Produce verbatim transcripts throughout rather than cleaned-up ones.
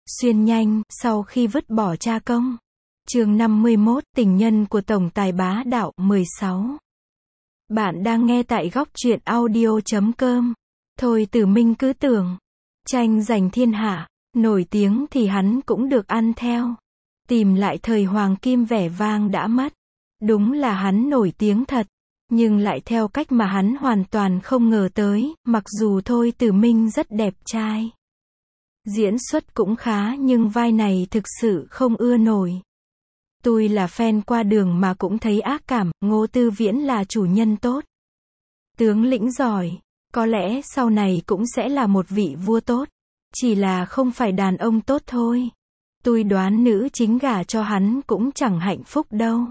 Xuyên nhanh, sau khi vứt bỏ cha công. Chương năm mươi mốt, tình nhân của tổng tài bá đạo, mười sáu. Bạn đang nghe tại góc truyện audio chấm com. Thôi Tử Minh cứ tưởng, tranh giành thiên hạ, nổi tiếng thì hắn cũng được ăn theo. Tìm lại thời hoàng kim vẻ vang đã mất. Đúng là hắn nổi tiếng thật, nhưng lại theo cách mà hắn hoàn toàn không ngờ tới, mặc dù Thôi Tử Minh rất đẹp trai. Diễn xuất cũng khá nhưng vai này thực sự không ưa nổi. Tôi là fan qua đường mà cũng thấy ác cảm, Ngô Tư Viễn là chủ nhân tốt. Tướng lĩnh giỏi, có lẽ sau này cũng sẽ là một vị vua tốt. Chỉ là không phải đàn ông tốt thôi. Tôi đoán nữ chính gả cho hắn cũng chẳng hạnh phúc đâu.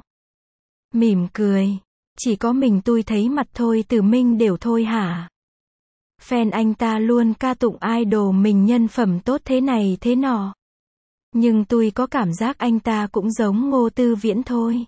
Mỉm cười, chỉ có mình tôi thấy mặt Thôi Tử Minh đều thôi hả? Fan anh ta luôn ca tụng idol mình nhân phẩm tốt thế này thế nọ. Nhưng tôi có cảm giác anh ta cũng giống Ngô Tư Viễn thôi.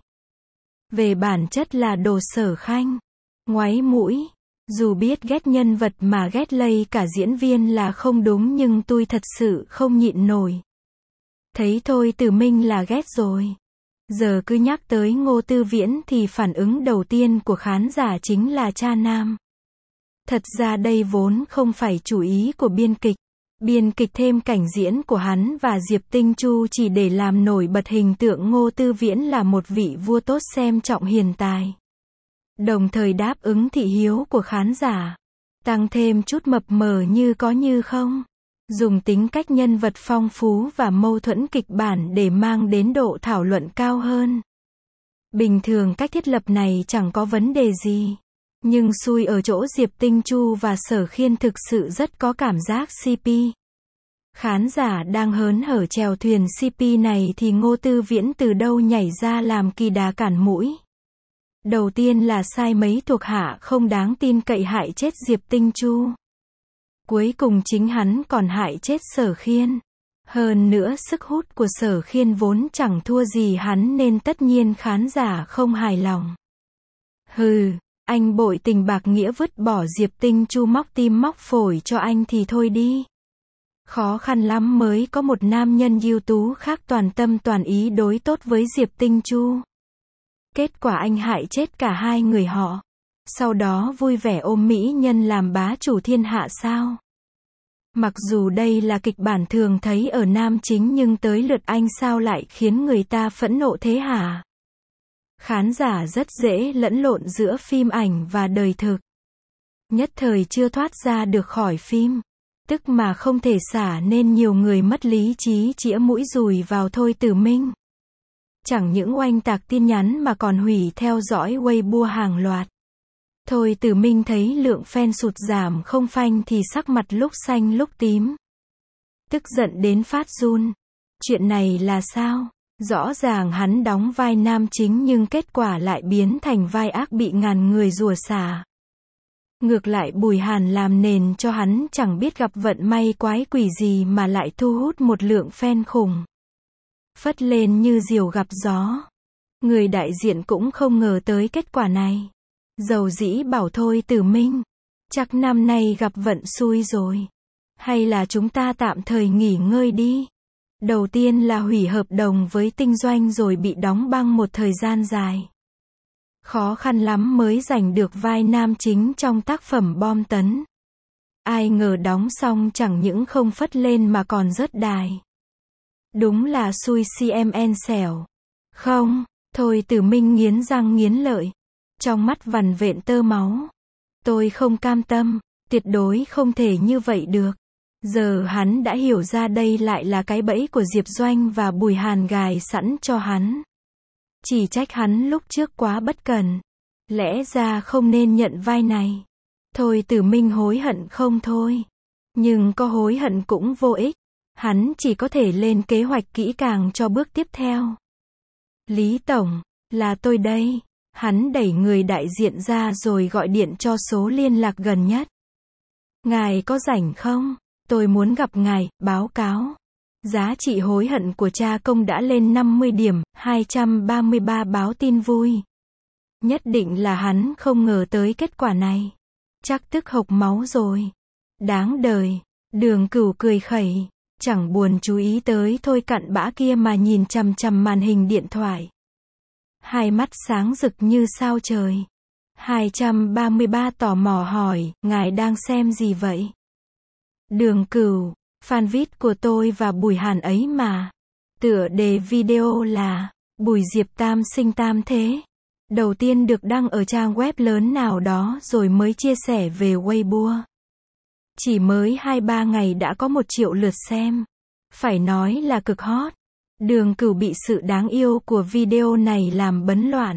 Về bản chất là đồ sở khanh, ngoáy mũi. Dù biết ghét nhân vật mà ghét lây cả diễn viên là không đúng nhưng tôi thật sự không nhịn nổi. Thấy Thôi Tử Minh là ghét rồi. Giờ cứ nhắc tới Ngô Tư Viễn thì phản ứng đầu tiên của khán giả chính là cha nam. Thật ra đây vốn không phải chủ ý của biên kịch. Biên kịch thêm cảnh diễn của hắn và Diệp Tinh Chu chỉ để làm nổi bật hình tượng Ngô Tư Viễn là một vị vua tốt xem trọng hiền tài. Đồng thời đáp ứng thị hiếu của khán giả. Tăng thêm chút mập mờ như có như không. Dùng tính cách nhân vật phong phú và mâu thuẫn kịch bản để mang đến độ thảo luận cao hơn. Bình thường cách thiết lập này chẳng có vấn đề gì. Nhưng xui ở chỗ Diệp Tinh Chu và Sở Khiên thực sự rất có cảm giác xê pê. Khán giả đang hớn hở chèo thuyền xê pê này thì Ngô Tư Viễn từ đâu nhảy ra làm kỳ đà cản mũi. Đầu tiên là sai mấy thuộc hạ không đáng tin cậy hại chết Diệp Tinh Chu. Cuối cùng chính hắn còn hại chết Sở Khiên. Hơn nữa sức hút của Sở Khiên vốn chẳng thua gì hắn nên tất nhiên khán giả không hài lòng. Hừ, anh bội tình bạc nghĩa vứt bỏ Diệp Tinh Chu móc tim móc phổi cho anh thì thôi đi. Khó khăn lắm mới có một nam nhân ưu tú khác toàn tâm toàn ý đối tốt với Diệp Tinh Chu. Kết quả anh hại chết cả hai người họ. Sau đó vui vẻ ôm mỹ nhân làm bá chủ thiên hạ sao? Mặc dù đây là kịch bản thường thấy ở nam chính nhưng tới lượt anh sao lại khiến người ta phẫn nộ thế hả? Khán giả rất dễ lẫn lộn giữa phim ảnh và đời thực. Nhất thời chưa thoát ra được khỏi phim. Tức mà không thể xả nên nhiều người mất lý trí chĩa mũi dùi vào Thôi Tử Minh. Chẳng những oanh tạc tin nhắn mà còn hủy theo dõi Weibo hàng loạt. Thôi Tử Minh thấy lượng fan sụt giảm không phanh thì sắc mặt lúc xanh lúc tím. Tức giận đến phát run. Chuyện này là sao? Rõ ràng hắn đóng vai nam chính nhưng kết quả lại biến thành vai ác bị ngàn người rủa xả. Ngược lại Bùi Hàn làm nền cho hắn chẳng biết gặp vận may quái quỷ gì mà lại thu hút một lượng fan khủng. Phất lên như diều gặp gió. Người đại diện cũng không ngờ tới kết quả này. Dầu dĩ bảo Thôi Tử Minh, chắc năm nay gặp vận xui rồi. Hay là chúng ta tạm thời nghỉ ngơi đi. Đầu tiên là hủy hợp đồng với Tinh Doanh rồi bị đóng băng một thời gian dài. Khó khăn lắm mới giành được vai nam chính trong tác phẩm bom tấn. Ai ngờ đóng xong chẳng những không phất lên mà còn rớt đài. Đúng là xui cmn xẻo. Không, Thôi Tử Minh nghiến răng nghiến lợi. Trong mắt vằn vện tơ máu. Tôi không cam tâm, tuyệt đối không thể như vậy được. Giờ hắn đã hiểu ra đây lại là cái bẫy của Diệp Doanh và Bùi Hàn gài sẵn cho hắn. Chỉ trách hắn lúc trước quá bất cẩn. Lẽ ra không nên nhận vai này. Thôi Tử Minh hối hận không thôi. Nhưng có hối hận cũng vô ích. Hắn chỉ có thể lên kế hoạch kỹ càng cho bước tiếp theo. Lý Tổng, là tôi đây. Hắn đẩy người đại diện ra rồi gọi điện cho số liên lạc gần nhất. Ngài có rảnh không? Tôi muốn gặp ngài, báo cáo. Giá trị hối hận của cha công đã lên năm mươi điểm, hai trăm ba mươi ba báo tin vui. Nhất định là hắn không ngờ tới kết quả này. Chắc tức hộc máu rồi. Đáng đời. Đường Cửu cười khẩy. Chẳng buồn chú ý tới Thôi cặn bã kia mà nhìn chằm chằm màn hình điện thoại. Hai mắt sáng rực như sao trời. hai trăm ba mươi ba tò mò hỏi, ngài đang xem gì vậy? Đường Cửu, fanpage của tôi và Bùi Hàn ấy mà. Tựa đề video là, Bùi Diệp tam sinh tam thế. Đầu tiên được đăng ở trang web lớn nào đó rồi mới chia sẻ về Weibo. Chỉ mới hai ba ngày đã có một triệu lượt xem. Phải nói là cực hot. Đường Cửu bị sự đáng yêu của video này làm bấn loạn.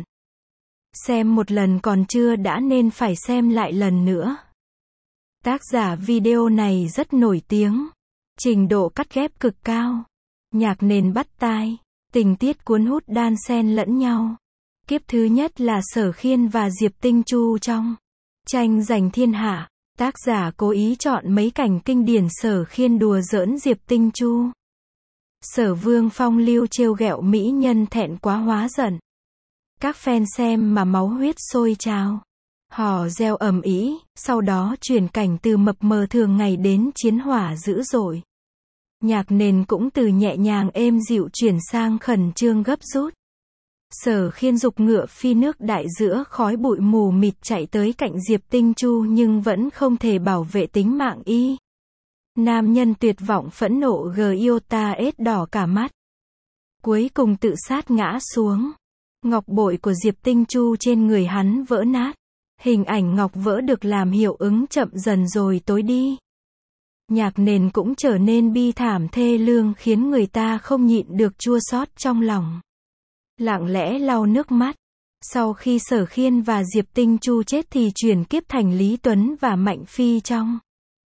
Xem một lần còn chưa đã nên phải xem lại lần nữa. Tác giả video này rất nổi tiếng. Trình độ cắt ghép cực cao. Nhạc nền bắt tai. Tình tiết cuốn hút đan xen lẫn nhau. Kiếp thứ nhất là Sở Khiên và Diệp Tinh Chu trong Tranh Giành Thiên Hạ. Tác giả cố ý chọn mấy cảnh kinh điển Sở Khiên đùa giỡn Diệp Tinh Chu. Sở Vương phong lưu trêu ghẹo mỹ nhân thẹn quá hóa giận. Các fan xem mà máu huyết sôi trào. Hò reo ầm ĩ, sau đó chuyển cảnh từ mập mờ thường ngày đến chiến hỏa dữ dội. Nhạc nền cũng từ nhẹ nhàng êm dịu chuyển sang khẩn trương gấp rút. Sở Khiên dục ngựa phi nước đại giữa khói bụi mù mịt chạy tới cạnh Diệp Tinh Chu nhưng vẫn không thể bảo vệ tính mạng y. Nam nhân tuyệt vọng phẫn nộ Giota ết đỏ cả mắt. Cuối cùng tự sát ngã xuống. Ngọc bội của Diệp Tinh Chu trên người hắn vỡ nát. Hình ảnh ngọc vỡ được làm hiệu ứng chậm dần rồi tối đi. Nhạc nền cũng trở nên bi thảm thê lương khiến người ta không nhịn được chua xót trong lòng. Lặng lẽ lau nước mắt. Sau khi Sở Khiên và Diệp Tinh Chu chết thì chuyển kiếp thành Lý Tuấn và Mạnh Phi trong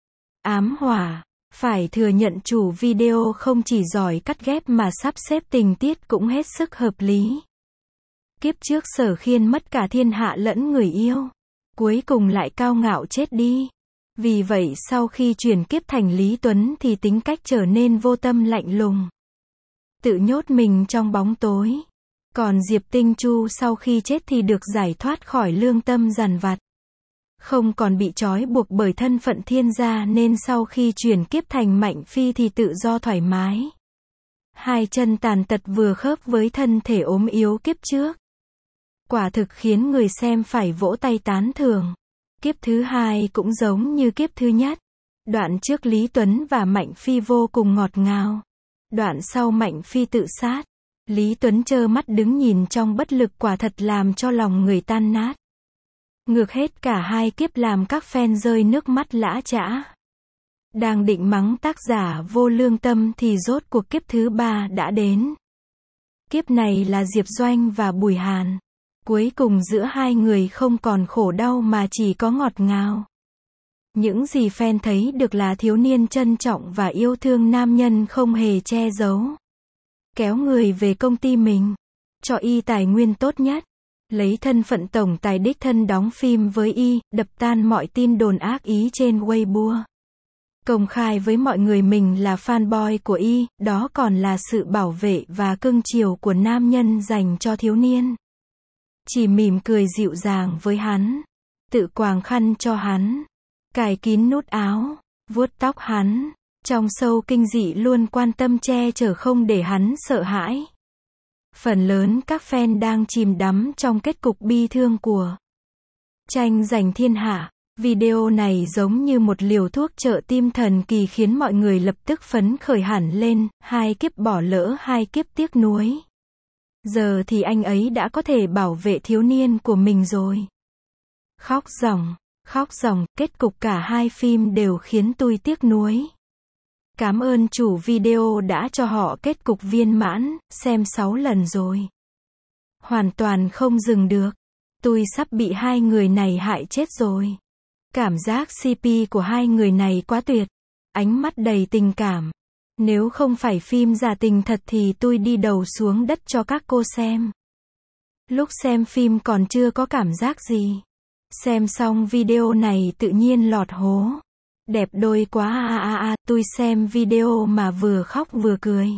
Ám Hỏa. Phải thừa nhận chủ video không chỉ giỏi cắt ghép mà sắp xếp tình tiết cũng hết sức hợp lý. Kiếp trước Sở Khiên mất cả thiên hạ lẫn người yêu. Cuối cùng lại cao ngạo chết đi. Vì vậy sau khi chuyển kiếp thành Lý Tuấn thì tính cách trở nên vô tâm lạnh lùng. Tự nhốt mình trong bóng tối. Còn Diệp Tinh Chu sau khi chết thì được giải thoát khỏi lương tâm dằn vặt. Không còn bị trói buộc bởi thân phận thiên gia nên sau khi chuyển kiếp thành Mạnh Phi thì tự do thoải mái. Hai chân tàn tật vừa khớp với thân thể ốm yếu kiếp trước. Quả thực khiến người xem phải vỗ tay tán thưởng. Kiếp thứ hai cũng giống như kiếp thứ nhất. Đoạn trước Lý Tuấn và Mạnh Phi vô cùng ngọt ngào. Đoạn sau Mạnh Phi tự sát. Lý Tuấn trơ mắt đứng nhìn trong bất lực quả thật làm cho lòng người tan nát. Ngược hết cả hai kiếp làm các fan rơi nước mắt lã chã. Đang định mắng tác giả vô lương tâm thì rốt cuộc kiếp thứ ba đã đến. Kiếp này là Diệp Doanh và Bùi Hàn. Cuối cùng giữa hai người không còn khổ đau mà chỉ có ngọt ngào. Những gì fan thấy được là thiếu niên trân trọng và yêu thương nam nhân không hề che giấu. Kéo người về công ty mình. Cho y tài nguyên tốt nhất. Lấy thân phận tổng tài đích thân đóng phim với y, đập tan mọi tin đồn ác ý trên Weibo. Công khai với mọi người mình là fanboy của y, đó còn là sự bảo vệ và cưng chiều của nam nhân dành cho thiếu niên. Chỉ mỉm cười dịu dàng với hắn. Tự quàng khăn cho hắn. Cài kín nút áo. Vuốt tóc hắn. Trong show kinh dị luôn quan tâm che chở không để hắn sợ hãi. Phần lớn các fan đang chìm đắm trong kết cục bi thương của Tranh Giành Thiên Hạ. Video này giống như một liều thuốc trợ tim thần kỳ khiến mọi người lập tức phấn khởi hẳn lên. Hai kiếp bỏ lỡ, hai kiếp tiếc nuối. Giờ thì anh ấy đã có thể bảo vệ thiếu niên của mình rồi. Khóc ròng, khóc ròng, kết cục cả hai phim đều khiến tôi tiếc nuối. Cảm ơn chủ video đã cho họ kết cục viên mãn, xem sáu lần rồi. Hoàn toàn không dừng được. Tôi sắp bị hai người này hại chết rồi. Cảm giác xê pê của hai người này quá tuyệt. Ánh mắt đầy tình cảm. Nếu không phải phim giả tình thật thì tôi đi đầu xuống đất cho các cô xem. Lúc xem phim còn chưa có cảm giác gì. Xem xong video này tự nhiên lọt hố. Đẹp đôi quá a a a, tôi xem video mà vừa khóc vừa cười.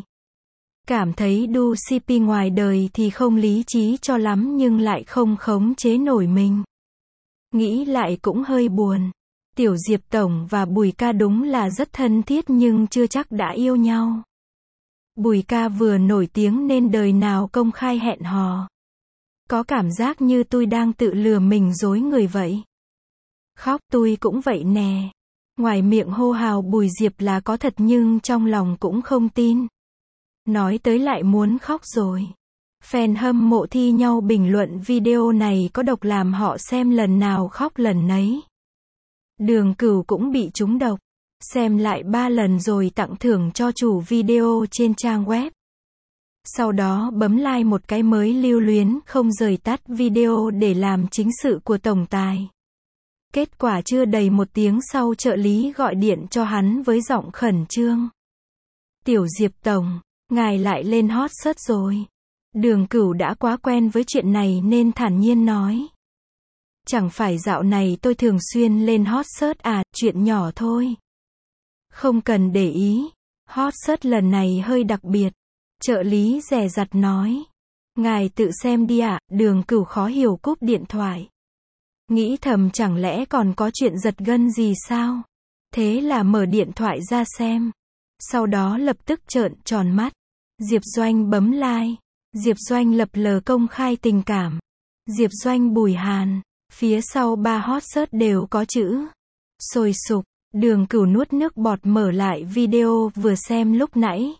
Cảm thấy đu xê pê ngoài đời thì không lý trí cho lắm nhưng lại không khống chế nổi mình. Nghĩ lại cũng hơi buồn. Tiểu Diệp Tổng và Bùi ca đúng là rất thân thiết nhưng chưa chắc đã yêu nhau. Bùi ca vừa nổi tiếng nên đời nào công khai hẹn hò. Có cảm giác như tôi đang tự lừa mình dối người vậy. Khóc tôi cũng vậy nè. Ngoài miệng hô hào Bùi Diệp là có thật nhưng trong lòng cũng không tin. Nói tới lại muốn khóc rồi. Fan hâm mộ thi nhau bình luận video này có độc làm họ xem lần nào khóc lần nấy. Đường Cửu cũng bị trúng độc. Xem lại ba lần rồi tặng thưởng cho chủ video trên trang web. Sau đó bấm like một cái mới lưu luyến không rời tắt video để làm chính sự của tổng tài. Kết quả chưa đầy một tiếng sau trợ lý gọi điện cho hắn với giọng khẩn trương. Tiểu Diệp Tổng, ngài lại lên hot search rồi. Đường Cửu đã quá quen với chuyện này nên thản nhiên nói. Chẳng phải dạo này tôi thường xuyên lên hot search à, chuyện nhỏ thôi. Không cần để ý. Hot search lần này hơi đặc biệt. Trợ lý dè dặt nói. Ngài tự xem đi ạ, Đường Cửu khó hiểu cúp điện thoại. Nghĩ thầm chẳng lẽ còn có chuyện giật gân gì sao? Thế là mở điện thoại ra xem. Sau đó lập tức trợn tròn mắt. Diệp Doanh bấm like. Diệp Doanh lập lờ công khai tình cảm. Diệp Doanh Bùi Hàn. Phía sau ba hot search đều có chữ sôi sục. Đường Cửu nuốt nước bọt mở lại video vừa xem lúc nãy.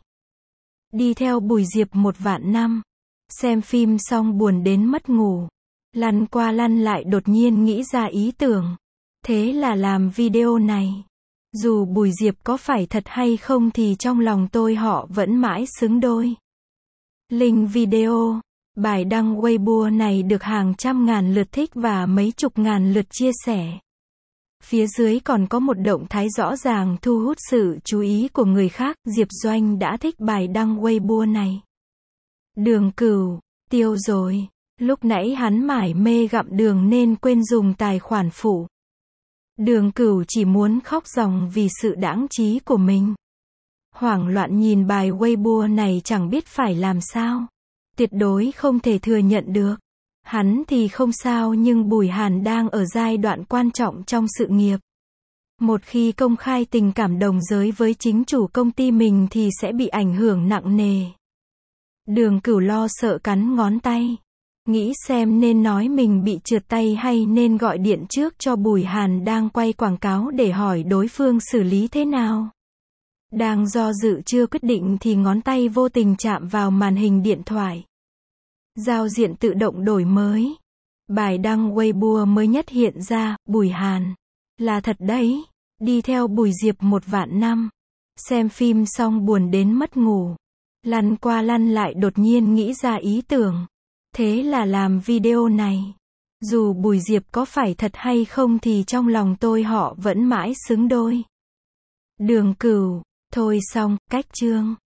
Đi theo Bùi Diệp một vạn năm. Xem phim xong buồn đến mất ngủ. Lăn qua lăn lại đột nhiên nghĩ ra ý tưởng. Thế là làm video này. Dù Bùi Diệp có phải thật hay không thì trong lòng tôi họ vẫn mãi xứng đôi. Link video. Bài đăng Weibo này được hàng trăm ngàn lượt thích và mấy chục ngàn lượt chia sẻ. Phía dưới còn có một động thái rõ ràng thu hút sự chú ý của người khác. Diệp Doanh đã thích bài đăng Weibo này. Đường Cửu, tiêu rồi. Lúc nãy hắn mải mê gặm đường nên quên dùng tài khoản phụ. Đường Cửu chỉ muốn khóc ròng vì sự đãng trí của mình. Hoảng loạn nhìn bài Weibo này chẳng biết phải làm sao. Tuyệt đối không thể thừa nhận được. Hắn thì không sao nhưng Bùi Hàn đang ở giai đoạn quan trọng trong sự nghiệp. Một khi công khai tình cảm đồng giới với chính chủ công ty mình thì sẽ bị ảnh hưởng nặng nề. Đường Cửu lo sợ cắn ngón tay. Nghĩ xem nên nói mình bị trượt tay hay nên gọi điện trước cho Bùi Hàn đang quay quảng cáo để hỏi đối phương xử lý thế nào. Đang do dự chưa quyết định thì ngón tay vô tình chạm vào màn hình điện thoại. Giao diện tự động đổi mới. Bài đăng Weibo mới nhất hiện ra, Bùi Hàn. Là thật đấy. Đi theo Bùi Diệp một vạn năm. Xem phim xong buồn đến mất ngủ. Lăn qua lăn lại đột nhiên nghĩ ra ý tưởng. Thế là làm video này. Dù Bùi Diệp có phải thật hay không thì trong lòng tôi họ vẫn mãi xứng đôi. Đường Cửu. Thôi xong, cách chương.